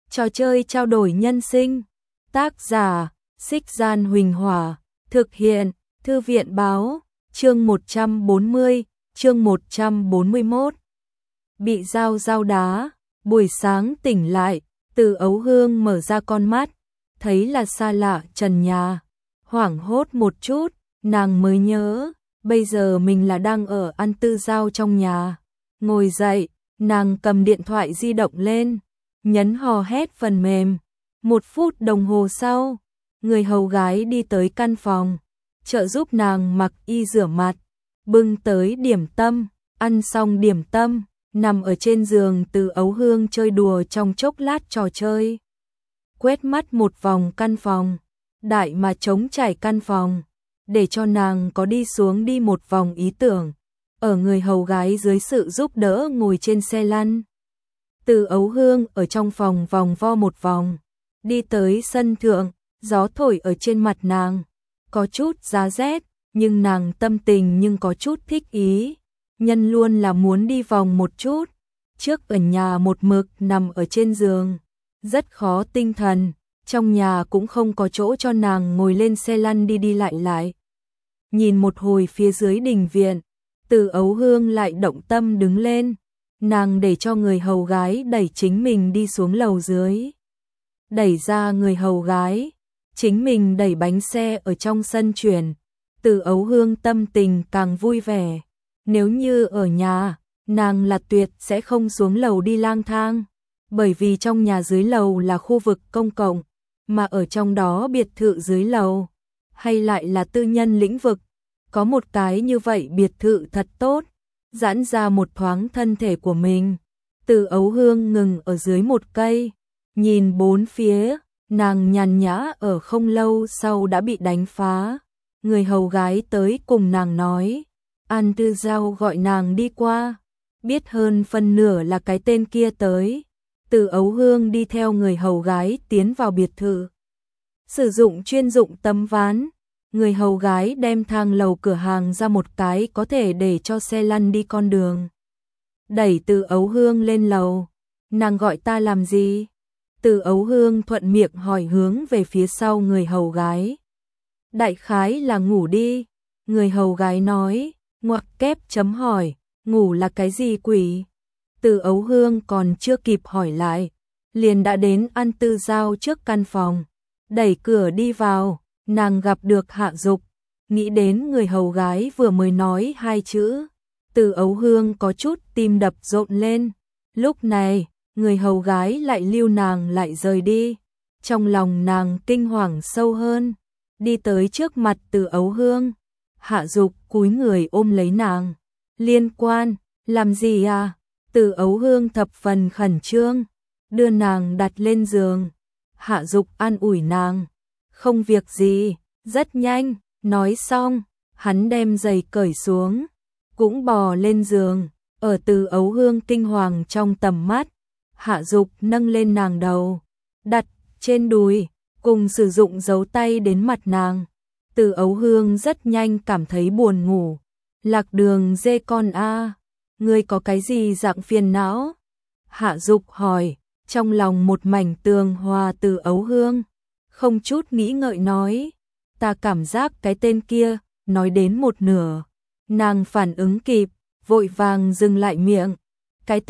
Trò chơi trao đổi nhân sinh. Tác giả: Xích Gian Huỳnh Hỏa. Thực hiện: Thư viện báo. Chương 140, chương 141. Bị dao đá. Buổi sáng tỉnh lại, Từ Ấu Hương mở ra con mắt, thấy là xa lạ trần nhà. Hoảng hốt một chút, nàng mới nhớ, bây giờ mình là đang ở ăn tư giao trong nhà. Ngồi dậy, nàng cầm điện thoại di động lên, nhấn hò hét phần mềm. 1 phút đồng hồ sau, người hầu gái đi tới căn phòng, trợ giúp nàng mặc y rửa mặt, bưng tới điểm tâm. Ăn xong điểm tâm, nằm ở trên giường, Từ Ấu Hương chơi đùa trong chốc lát trò chơi. Quét mắt một vòng căn phòng, đại mà trống trải căn phòng, để cho nàng có đi xuống đi một vòng ý tưởng. Ở người hầu gái dưới sự giúp đỡ ngồi trên xe lăn, Từ Ấu Hương ở trong phòng vòng vo một vòng, đi tới sân thượng, gió thổi ở trên mặt nàng, có chút giá rét, nhưng nàng tâm tình nhưng có chút thích ý. Nhân luôn là muốn đi vòng một chút, trước ở nhà một mực nằm ở trên giường, rất khó tinh thần, trong nhà cũng không có chỗ cho nàng ngồi lên xe lăn đi đi lại lại. Nhìn một hồi phía dưới đình viện, Từ Ấu Hương lại động tâm đứng lên, nàng để cho người hầu gái đẩy chính mình đi xuống lầu dưới. Đẩy ra người hầu gái, chính mình đẩy bánh xe ở trong sân chuyển, Từ Ấu Hương tâm tình càng vui vẻ. Nếu như ở nhà, nàng là tuyệt sẽ không xuống lầu đi lang thang, bởi vì trong nhà dưới lầu là khu vực công cộng, mà ở trong đó biệt thự dưới lầu, hay lại là tư nhân lĩnh vực, có một cái như vậy biệt thự thật tốt, giãn ra một thoáng thân thể của mình. Từ Ấu Hương ngừng ở dưới một cây, nhìn bốn phía, nàng nhàn nhã ở không lâu sau đã bị đánh phá. Người hầu gái tới cùng nàng nói, An Tư Giao gọi nàng đi qua, biết hơn phân nửa là cái tên kia tới. Từ Ấu Hương đi theo người hầu gái tiến vào biệt thự. Sử dụng chuyên dụng tấm ván, người hầu gái đem thang lầu cửa hàng ra một cái có thể để cho xe lăn đi con đường. Đẩy Từ Ấu Hương lên lầu. Nàng gọi ta làm gì? Từ Ấu Hương thuận miệng hỏi hướng về phía sau người hầu gái. Đại khái là ngủ đi. Người hầu gái nói, ngoặc kép chấm hỏi, ngủ là cái gì quỷ? Từ Ấu Hương còn chưa kịp hỏi lại, liền đã đến An Tư Giao trước căn phòng. Đẩy cửa đi vào, nàng gặp được Hạ Dục. Nghĩ đến người hầu gái vừa mới nói 2 chữ, Từ Ấu Hương có chút tim đập rộn lên. Lúc này, người hầu gái lại lưu nàng lại rời đi. Trong lòng nàng kinh hoàng sâu hơn, đi tới trước mặt Từ Ấu Hương. Hạ Dục cúi người ôm lấy nàng. Liên Quan, làm gì à? Từ Ấu Hương thập phần khẩn trương, đưa nàng đặt lên giường. Hạ Dục an ủi nàng, không việc gì, rất nhanh. Nói xong, hắn đem giày cởi xuống, cũng bò lên giường. Ở Từ Ấu Hương kinh hoàng trong tầm mắt, Hạ Dục nâng lên nàng đầu, đặt trên đùi, cùng sử dụng dấu tay đến mặt nàng. Từ Ấu Hương rất nhanh cảm thấy buồn ngủ. Lạc Đường dê con a, ngươi có cái gì dạng phiền não? Hạ Dục hỏi, trong lòng một mảnh tường hòa. Từ Ấu Hương không chút nghĩ ngợi nói, ta cảm giác cái tên kia. Nói đến một nửa, nàng phản ứng kịp, vội vàng dừng lại miệng. Cái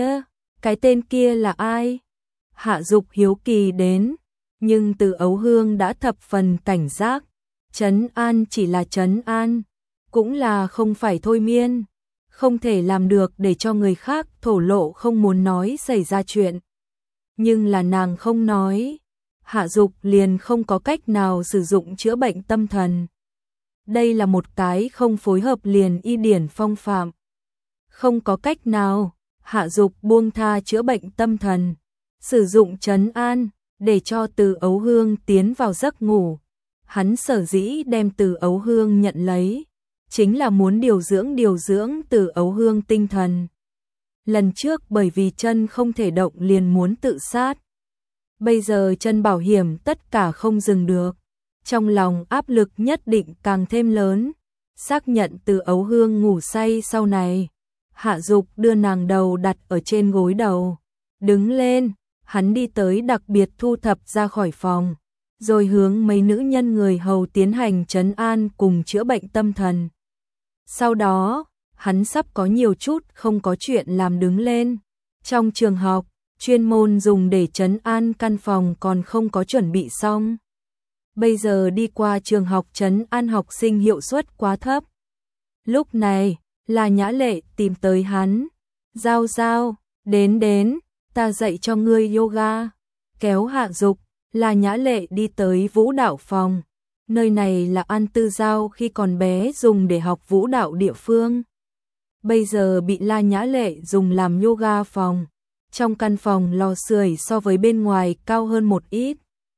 tên kia là ai? Hạ Dục hiếu kỳ đến, nhưng Từ Ấu Hương đã thập phần cảnh giác. Trấn an chỉ là trấn an, cũng là không phải thôi miên, không thể làm được để cho người khác thổ lộ không muốn nói xảy ra chuyện. Nhưng là nàng không nói, Hạ Dục liền không có cách nào sử dụng chữa bệnh tâm thần. Đây là một cái không phối hợp liền y điển phong phạm. Không có cách nào, Hạ Dục buông tha chữa bệnh tâm thần, sử dụng trấn an để cho Từ Ấu Hương tiến vào giấc ngủ. Hắn sở dĩ đem Từ Ấu Hương nhận lấy, chính là muốn điều dưỡng Từ Ấu Hương tinh thần. Lần trước bởi vì chân không thể động liền muốn tự sát. Bây giờ chân bảo hiểm tất cả không dừng được. Trong lòng áp lực nhất định càng thêm lớn. Xác nhận Từ Ấu Hương ngủ say sau này, Hạ Dục đưa nàng đầu đặt ở trên gối đầu. Đứng lên, hắn đi tới đặc biệt thu thập ra khỏi phòng, rồi hướng mấy nữ nhân người hầu tiến hành trấn an cùng chữa bệnh tâm thần. Sau đó, hắn sắp có nhiều chút không có chuyện làm đứng lên. Trong trường học, chuyên môn dùng để trấn an căn phòng còn không có chuẩn bị xong. Bây giờ đi qua trường học trấn an học sinh hiệu suất quá thấp. Lúc này, là Nhã Lệ tìm tới hắn. Giao Giao, đến, ta dạy cho ngươi yoga. Kéo Hạ Dục, là Nhã Lệ đi tới vũ đạo phòng. Nơi này là An Tư Giao khi còn bé dùng để học vũ đạo địa phương. Bây giờ bị La Nhã Lệ dùng làm yoga phòng. Trong căn phòng lò sưởi so với bên ngoài cao hơn một ít.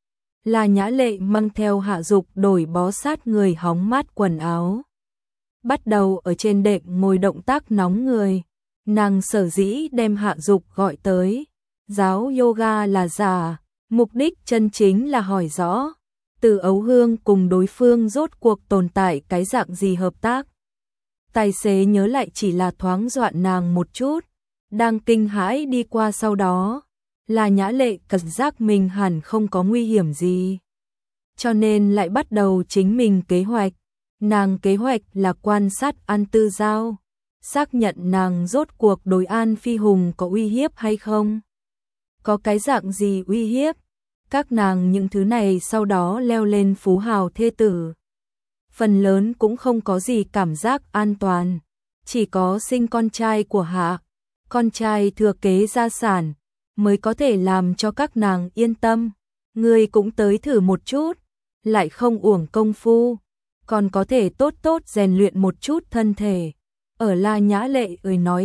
La Nhã Lệ mang theo Hạ Dục đổi bó sát người hóng mát quần áo. Bắt đầu ở trên đệm ngồi động tác nóng người. Nàng sở dĩ đem Hạ Dục gọi tới. Giáo yoga là giả, mục đích chân chính là hỏi rõ. Từ Ấu Hương cùng đối phương rốt cuộc tồn tại cái dạng gì hợp tác. Tài xế nhớ lại chỉ là thoáng dọa nàng một chút. Đang kinh hãi đi qua sau đó. Là Nhã Lệ cảm giác mình hẳn không có nguy hiểm gì. Cho nên lại bắt đầu chính mình kế hoạch. Nàng kế hoạch là quan sát An Tư Giao. Xác nhận nàng rốt cuộc đối An Phi Hùng có uy hiếp hay không. Có cái dạng gì uy hiếp. Các nàng những thứ này sau đó leo lên phú hào thê tử. Phần lớn cũng không có gì cảm giác an toàn. Chỉ có sinh con trai của Hạ. Con trai thừa kế gia sản. Mới có thể làm cho các nàng yên tâm. Ngươi cũng tới thử một chút. Lại không uổng công phu. Còn có thể tốt tốt rèn luyện một chút thân thể. Ở La Nhã Lệ nói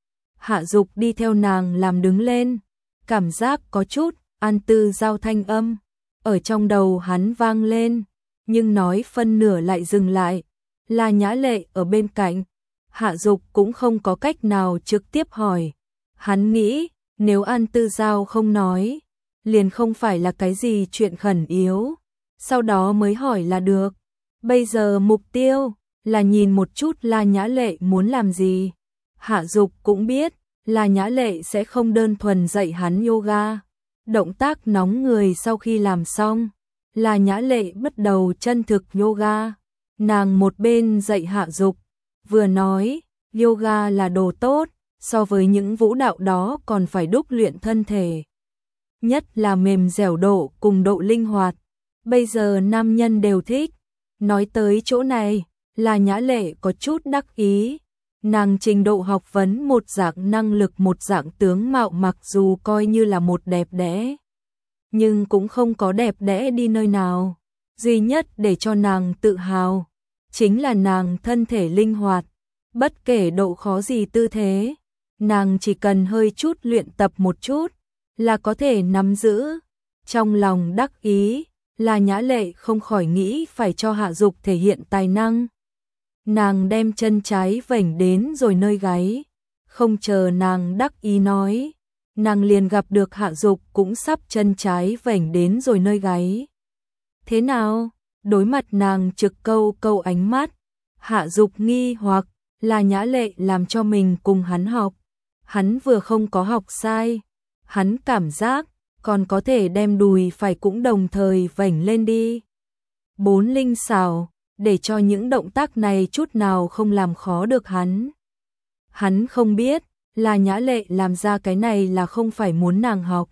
Hạ Dục đi theo nàng làm đứng lên. Cảm giác có chút An Tư Giao thanh âm. Ở trong đầu hắn vang lên. Nhưng nói phân nửa lại dừng lại. La Nhã Lệ ở bên cạnh. Hạ Dục cũng không có cách nào trực tiếp hỏi. Hắn nghĩ nếu An Tư Giao không nói. Liền không phải là cái gì chuyện khẩn yếu. Sau đó mới hỏi là được. Bây giờ mục tiêu là nhìn một chút La Nhã Lệ muốn làm gì. Hạ Dục cũng biết La Nhã Lệ sẽ không đơn thuần dạy hắn yoga. Động tác nóng người sau khi làm xong, La Nhã Lệ bắt đầu chân thực yoga. Nàng một bên dạy Hạ Dục, vừa nói yoga là đồ tốt, so với những vũ đạo đó còn phải đúc luyện thân thể. Nhất là mềm dẻo độ cùng độ linh hoạt. Bây giờ nam nhân đều thích. Nói tới chỗ này, La Nhã Lệ có chút đắc ý. Nàng trình độ học vấn một dạng năng lực một dạng tướng mạo mặc dù coi như là một đẹp đẽ. Nhưng cũng không có đẹp đẽ đi nơi nào. Duy nhất để cho nàng tự hào. Chính là nàng thân thể linh hoạt. Bất kể độ khó gì tư thế. Nàng chỉ cần hơi chút luyện tập một chút. Là có thể nắm giữ. Trong lòng đắc ý. La Nhã Lệ không khỏi nghĩ phải cho Hạ Dục thể hiện tài năng. Nàng đem chân trái vểnh đến rồi nơi gáy. Không chờ nàng đắc ý nói. Nàng liền gặp được Hạ Dục cũng sắp chân trái vểnh đến rồi nơi gáy. Thế nào? Đối mặt nàng trực câu ánh mắt. Hạ Dục nghi hoặc La Nhã Lệ làm cho mình cùng hắn học. Hắn vừa không có học sai. Hắn cảm giác còn có thể đem đùi phải cũng đồng thời vểnh lên đi. 4 linh xảo, để cho những động tác này chút nào không làm khó được hắn. Hắn không biết, là Nhã Lệ làm ra cái này là không phải muốn nàng học,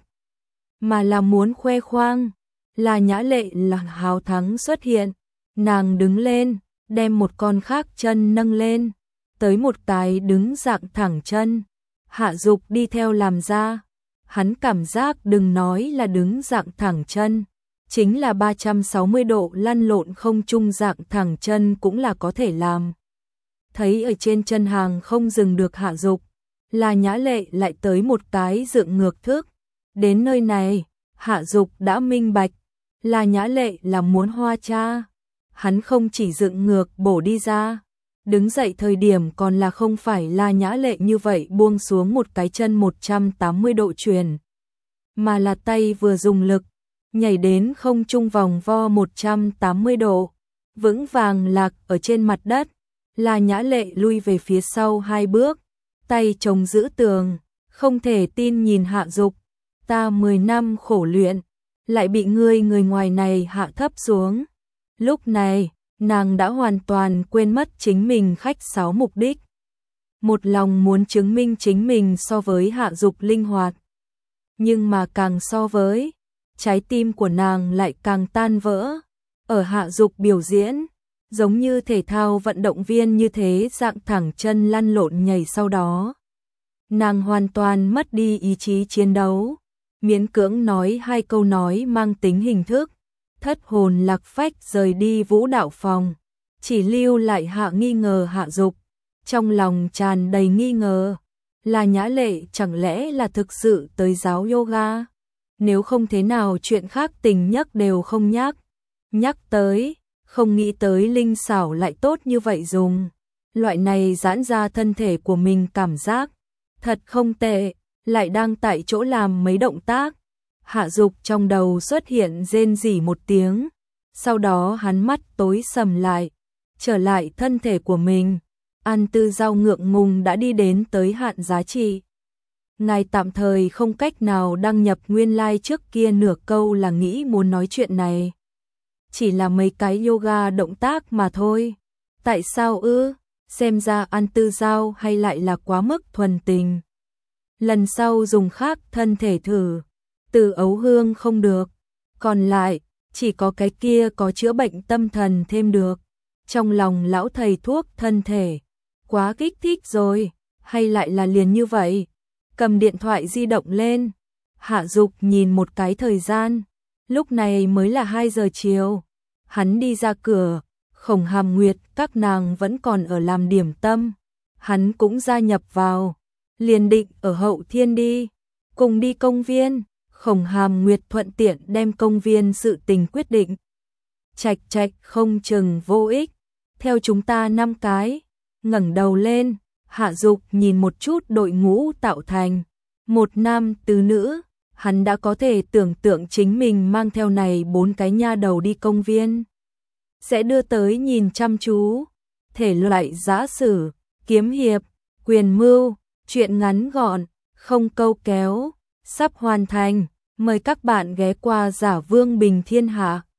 mà là muốn khoe khoang. Là Nhã Lệ là hào thắng xuất hiện, nàng đứng lên, đem một con khác chân nâng lên, tới một cái đứng dạng thẳng chân. Hạ Dục đi theo làm ra. Hắn cảm giác đừng nói là đứng dạng thẳng chân, chính là 360 độ lăn lộn không trung dạng thẳng chân cũng là có thể làm. Thấy ở trên chân hàng không dừng được Hạ Dục, là Nhã Lệ lại tới một cái dựng ngược thức. Đến nơi này, Hạ Dục đã minh bạch, là Nhã Lệ là muốn hoa cha. Hắn không chỉ dựng ngược bổ đi ra, đứng dậy thời điểm còn là không phải là Nhã Lệ như vậy buông xuống một cái chân 180 độ chuyển, mà là tay vừa dùng lực, nhảy đến không trung vòng vo 180 độ, vững vàng lạc ở trên mặt đất. Là Nhã Lệ lui về phía sau 2 bước, tay chống giữ tường, không thể tin nhìn Hạ Dục. ta 10 năm khổ luyện, lại bị người ngoài này hạ thấp xuống. Lúc này, nàng đã hoàn toàn quên mất chính mình khách sáo mục đích. Một lòng muốn chứng minh chính mình so với Hạ Dục linh hoạt. Nhưng mà càng so với, trái tim của nàng lại càng tan vỡ. Ở Hạ Dục biểu diễn, giống như thể thao vận động viên như thế dạng thẳng chân lăn lộn nhảy sau đó. Nàng hoàn toàn mất đi ý chí chiến đấu, miễn cưỡng nói 2 câu nói mang tính hình thức, thất hồn lạc phách rời đi vũ đạo phòng, chỉ lưu lại Hạ nghi ngờ Hạ Dục, trong lòng tràn đầy nghi ngờ, là Nhã Lệ chẳng lẽ là thực sự tới giáo yoga, nếu không thế nào chuyện khác tình nhắc đều không nhắc tới, không nghĩ tới linh xảo lại tốt như vậy dùng, loại này giãn ra thân thể của mình cảm giác, thật không tệ, lại đang tại chỗ làm mấy động tác. Hạ Dục trong đầu xuất hiện rên rỉ một tiếng, sau đó hắn mắt tối sầm lại, trở lại thân thể của mình. An Tư Giao ngượng ngùng đã đi đến tới hạn giá trị. Ngài tạm thời không cách nào đăng nhập nguyên lai trước kia nửa câu là nghĩ muốn nói chuyện này. Chỉ là mấy cái yoga động tác mà thôi. Tại sao ư? Xem ra An Tư Giao hay lại là quá mức thuần tình. Lần sau dùng khác thân thể thử. Từ ấu hương không được. Còn lại, chỉ có cái kia có chữa bệnh tâm thần thêm được. Trong lòng lão thầy thuốc thân thể. Quá kích thích rồi. Hay lại là liền như vậy. Cầm điện thoại di động lên. Hạ Dục nhìn một cái thời gian. Lúc này mới là 2 giờ chiều. Hắn đi ra cửa. Khổng Hàm Nguyệt các nàng vẫn còn ở làm điểm tâm. Hắn cũng gia nhập vào. Liền định ở Hậu Thiên đi. Cùng đi công viên. Khổng Hàm Nguyệt thuận tiện đem công viên sự tình quyết định. Chạch không chừng vô ích. Theo chúng ta 5 cái. Ngẩng đầu lên. Hạ Dục nhìn một chút đội ngũ tạo thành. 1 nam tứ nữ. Hắn đã có thể tưởng tượng chính mình mang theo này 4 cái nha đầu đi công viên. Sẽ đưa tới nhìn chăm chú. Thể loại giã sử, kiếm hiệp, quyền mưu, chuyện ngắn gọn, không câu kéo. Sắp hoàn thành. Mời các bạn ghé qua Giả Vương Bình Thiên Hạ.